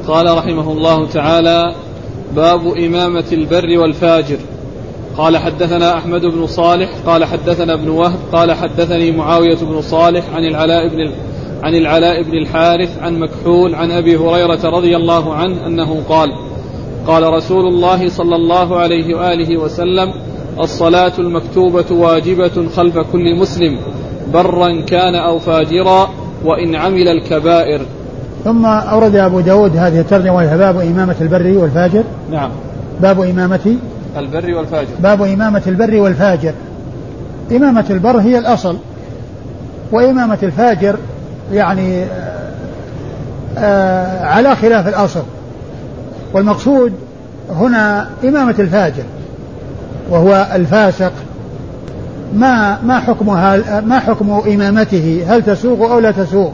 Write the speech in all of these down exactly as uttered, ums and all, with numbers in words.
قال رحمه الله تعالى: باب إمامة البر والفاجر. قال حدثنا أحمد بن صالح قال حدثنا ابن وهب قال حدثني معاوية بن صالح عن العلاء بن عن العلاء بن الحارث عن مكحول عن أبي هريرة رضي الله عنه أنه قال: قال رسول الله صلى الله عليه وآله وسلم: الصلاة المكتوبة واجبة خلف كل مسلم برا كان أو فاجرا وإن عمل الكبائر. ثم أورد أبو داود هذه الترجمة وهي باب إمامة البر والفاجر. نعم. باب إمامة البر والفاجر. باب إمامة البر والفاجر. إمامة البر هي الأصل، وإمامة الفاجر يعني آه على خلاف الأصل، والمقصود هنا إمامة الفاجر وهو الفاسق، ما ما حكمها ما حكم إمامته، هل تسوغ أو لا تسوغ؟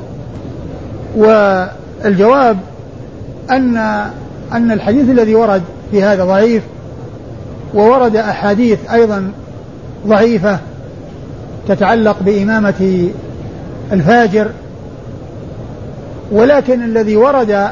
والجواب أن أن الحديث الذي ورد في هذا ضعيف، وورد أحاديث أيضا ضعيفة تتعلق بإمامة الفاجر، ولكن الذي ورد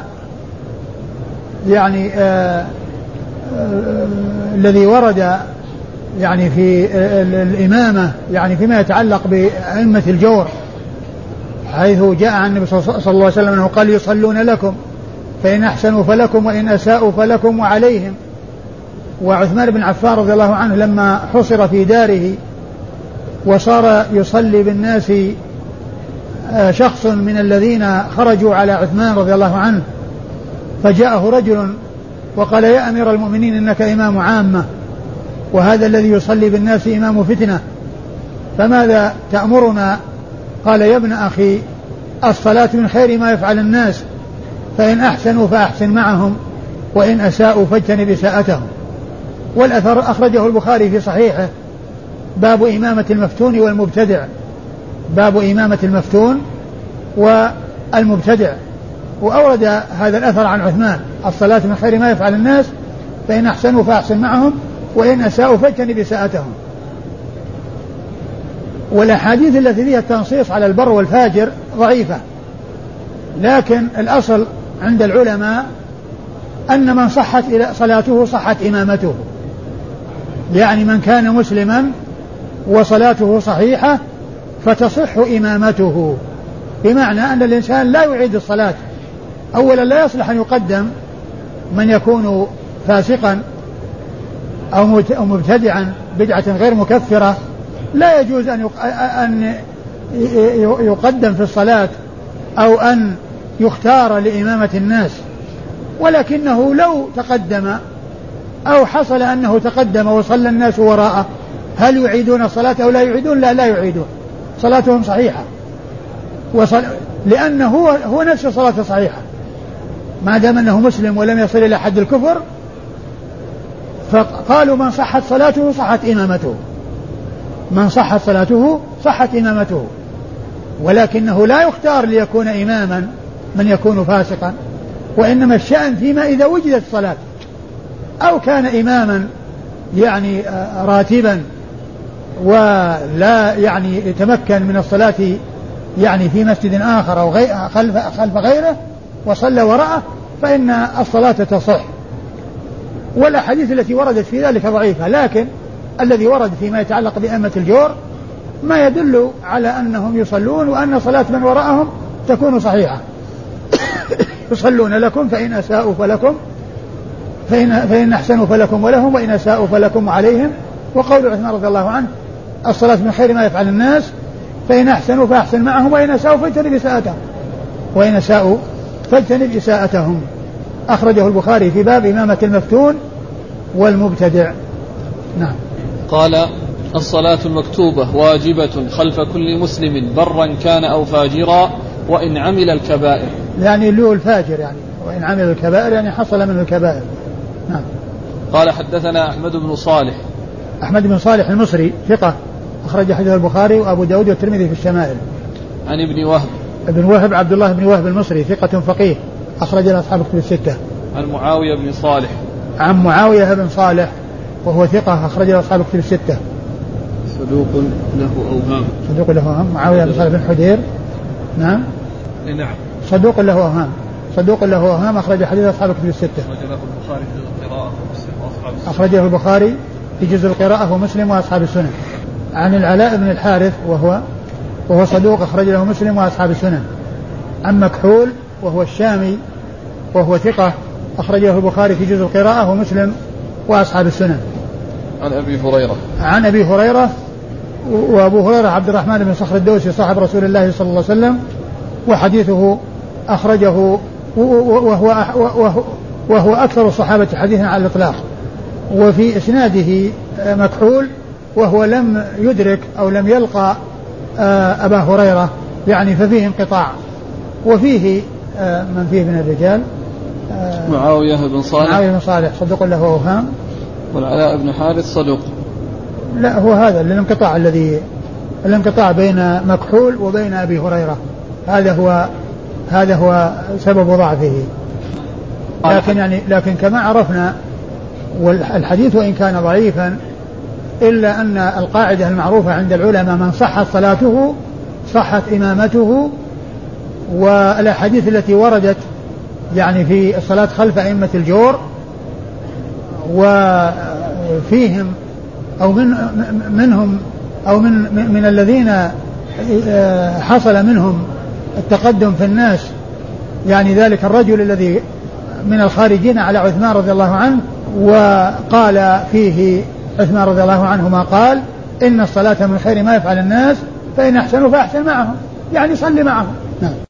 يعني آه آه الذي ورد يعني في الإمامة يعني فيما يتعلق بأئمة الجور، حيث جاء عن النبي صلى الله عليه وسلم أنه قال: يصلون لكم فإن أحسنوا فلكم وإن أساءوا فلكم وعليهم. وعثمان بن عفان رضي الله عنه لما حصر في داره وصار يصلي بالناس شخص من الذين خرجوا على عثمان رضي الله عنه، فجاءه رجل وقال: يا أمير المؤمنين إنك إمام عامة، وهذا الذي يصلي بالناس إمام فتنة، فماذا تأمرنا؟ قال: يا ابن أخي، الصلاة من خير ما يفعل الناس، فإن أحسنوا فأحسن معهم وإن أساءوا فاجتنب إساءتهم. والأثر أخرجه البخاري في صحيحه، باب إمامة المفتون والمبتدع، باب إمامة المفتون والمبتدع. وأورد هذا الأثر عن عثمان: الصلاة من خير ما يفعل الناس، فإن أحسنوا فأحسن معهم وإن أساءوا فاجتنب إساءتهم. والأحاديث التي فيها التنصيص على البر والفاجر ضعيفة، لكن الأصل عند العلماء أن من صحت صلاته صحت إمامته، يعني من كان مسلما وصلاته صحيحة فتصح إمامته، بمعنى أن الإنسان لا يعيد الصلاة. أولا لا يصلح أن يقدم من يكون فاسقا أو مبتدعا بدعة غير مكفرة، لا يجوز أن يقدم في الصلاة أو أن يختار لإمامة الناس. ولكنه لو تقدم أو حصل أنه تقدم وصلى الناس وراءه، هل يعيدون الصلاة أو لا يعيدون؟ لا لا يعيدون، صلاتهم صحيحة، وصل... لأنه هو, هو نفس صلاة صحيحة ما دام أنه مسلم ولم يصل إلى حد الكفر. فقالوا من صحت صلاته صحت إمامته، من صحت صلاته صحت إمامته، ولكنه لا يختار ليكون إماما من يكون فاسقا، وإنما الشأن فيما إذا وجدت الصلاة أو كان إماما يعني راتبا ولا يعني يتمكن من الصلاة يعني في مسجد آخر أو غير خلف, خلف غيره وصلى وراءه، فإن الصلاة تصح. والأحاديث التي وردت في ذلك ضعيفة، لكن الذي ورد فيما يتعلق بأئمة الجور ما يدل على أنهم يصلون وأن صلاة من وراءهم تكون صحيحة. يصلون لكم فإن أساءوا فلكم فإن, فإن أحسنوا فلكم ولهم وإن أساءوا فلكم وعليهم. وقول عثمان رضي الله عنه: الصلاة من خير ما يفعل الناس، فإن أحسنوا فأحسن معهم وإن أساءوا فاجتنب إساءتهم وإن أساءوا فاجتنب إساءتهم. أخرجه البخاري في باب إمامة المفتون والمبتدع. نعم. قال: الصلاة المكتوبة واجبة خلف كل مسلم برا كان أو فاجرا وإن عمل الكبائر، يعني اللي هو الفاجر، يعني وإن عمل الكبائر يعني حصل من الكبائر. نعم. قال: حدثنا أحمد بن صالح. أحمد بن صالح المصري ثقة، أخرج حديث البخاري وأبو داود والترمذي في الشمائل. عن ابن وهب. ابن وهب عبد الله بن وهب المصري ثقة فقيه، أخرج له أصحاب الكتب الستة. عن معاوية بن صالح. عن معاوية بن صالح وهو ثقة، أخرج له أصحاب الكتب الستة. صدوق له أوهام. صدوق له أوهام. معاوية بن صالح بن حدير. نعم. نعم. صدوق له أوهام. صدوق له أوهام أخرج حديث أصحاب الكتب الستة. أخرجه البخاري في جزء القراءة ومسلم وأصحاب السنن. عن العلاء بن الحارث وهو وهو صدوق أخرج له مسلم وأصحاب السنن. عن مكحول وهو الشامي وهو ثقة أخرجه البخاري في جزء القراءة ومسلم وأصحاب السنن. عن أبي هريرة عن أبي هريرة وأبو هريرة عبد الرحمن بن صخر الدوسي صاحب رسول الله صلى الله عليه وسلم وحديثه أخرجه وهو, وهو, وهو أكثر الصحابة حديثا على الإطلاق. وفي إسناده مكحول وهو لم يدرك أو لم يلقى أبا هريرة يعني ففيه انقطاع. وفيه من فيه من الرجال معاوية بن صالح معاوية بن صالح صدوق له أوهام. والعلاء بن حارث صدوق. لا هو هذا الانقطاع الذي الانقطاع بين مكحول وبين أبي هريرة هذا هو هذا هو سبب ضعفه. لكن يعني لكن كما عرفنا والحديث وإن كان ضعيفا إلا أن القاعدة المعروفة عند العلماء من صحت صلاته صحت إمامته. والأحاديث التي وردت يعني في الصلاة خلف أئمة الجور وفيهم أو من منهم أو من من الذين حصل منهم التقدم في الناس يعني ذلك الرجل الذي من الخارجين على عثمان رضي الله عنه وقال فيه عثمان رضي الله عنه ما قال إن الصلاة من خير ما يفعل الناس فإن أحسنوا فأحسن معهم يعني صلي معهم. نعم.